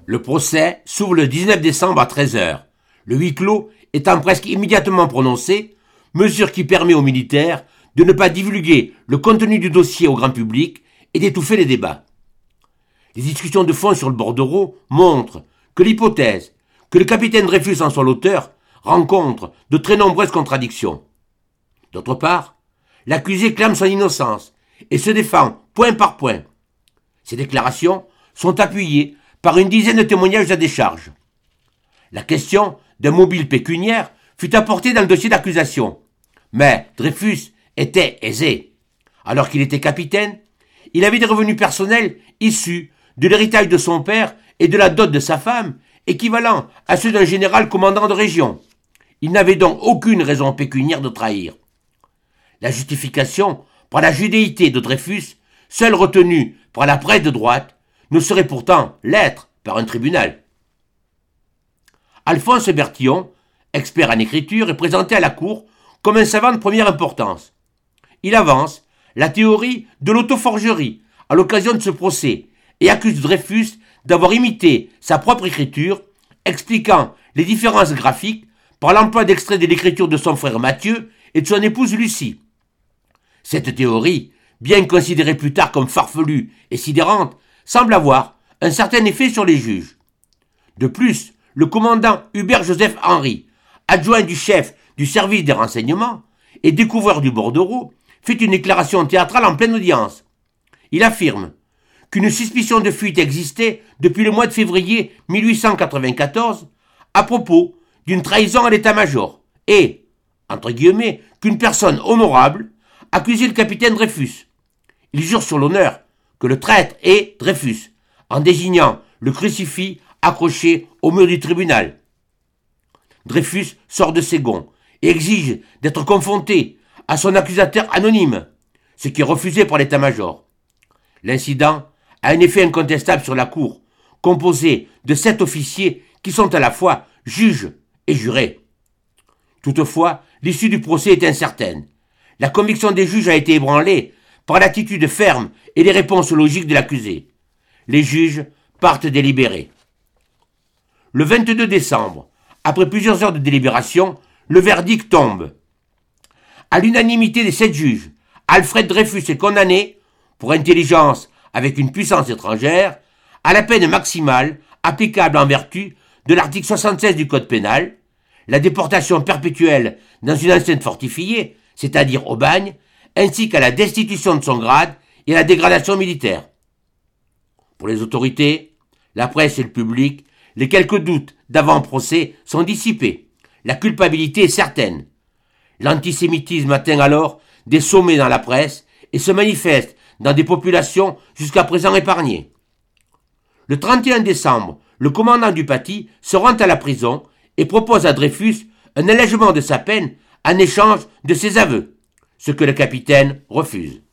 Le procès s'ouvre le 19 décembre à 13h, le huis clos étant presque immédiatement prononcé, mesure qui permet aux militaires de ne pas divulguer le contenu du dossier au grand public et d'étouffer les débats. Les discussions de fond sur le bordereau montrent que l'hypothèse que le capitaine Dreyfus en soit l'auteur rencontre de très nombreuses contradictions. D'autre part, l'accusé clame son innocence et se défend point par point. Ces déclarations sont appuyées par une dizaine de témoignages à décharge. La question d'un mobile pécuniaire fut apportée dans le dossier d'accusation, mais Dreyfus était aisé. Alors qu'il était capitaine, il avait des revenus personnels issus de l'héritage de son père et de la dot de sa femme, équivalents à ceux d'un général commandant de région. Il n'avait donc aucune raison pécuniaire de trahir. La justification par la judéité de Dreyfus, seule retenue par la presse de droite, ne saurait pourtant l'être par un tribunal. Alphonse Bertillon, expert en écriture, est présenté à la cour comme un savant de première importance. Il avance la théorie de l'autoforgerie à l'occasion de ce procès et accuse Dreyfus d'avoir imité sa propre écriture, expliquant les différences graphiques par l'emploi d'extraits de l'écriture de son frère Mathieu et de son épouse Lucie. Cette théorie, bien considérée plus tard comme farfelue et sidérante, semble avoir un certain effet sur les juges. De plus, le commandant Hubert-Joseph Henry, adjoint du chef du service des renseignements et découvreur du bordereau, fait une déclaration théâtrale en pleine audience. Il affirme qu'une suspicion de fuite existait depuis le mois de février 1894 à propos d'une trahison à l'état-major et, entre guillemets, qu'une personne honorable accusait le capitaine Dreyfus. Il jure sur l'honneur que le traître est Dreyfus, en désignant le crucifix accroché au mur du tribunal. Dreyfus sort de ses gonds et exige d'être confronté à son accusateur anonyme, ce qui est refusé par l'état-major. L'incident a un effet incontestable sur la cour, composée de 7 officiers qui sont à la fois juges et jurés. Toutefois, l'issue du procès est incertaine. La conviction des juges a été ébranlée par l'attitude ferme et les réponses logiques de l'accusé. Les juges partent délibérer. Le 22 décembre, après plusieurs heures de délibération, le verdict tombe. À l'unanimité des 7 juges, Alfred Dreyfus est condamné, pour intelligence avec une puissance étrangère, à la peine maximale applicable en vertu de l'article 76 du Code pénal, la déportation perpétuelle dans une enceinte fortifiée, c'est-à-dire au bagne, ainsi qu'à la destitution de son grade et à la dégradation militaire. Pour les autorités, la presse et le public, les quelques doutes d'avant-procès sont dissipés. La culpabilité est certaine. L'antisémitisme atteint alors des sommets dans la presse et se manifeste dans des populations jusqu'à présent épargnées. Le 31 décembre, le commandant du Paty se rend à la prison et propose à Dreyfus un allègement de sa peine en échange de ses aveux, ce que le capitaine refuse.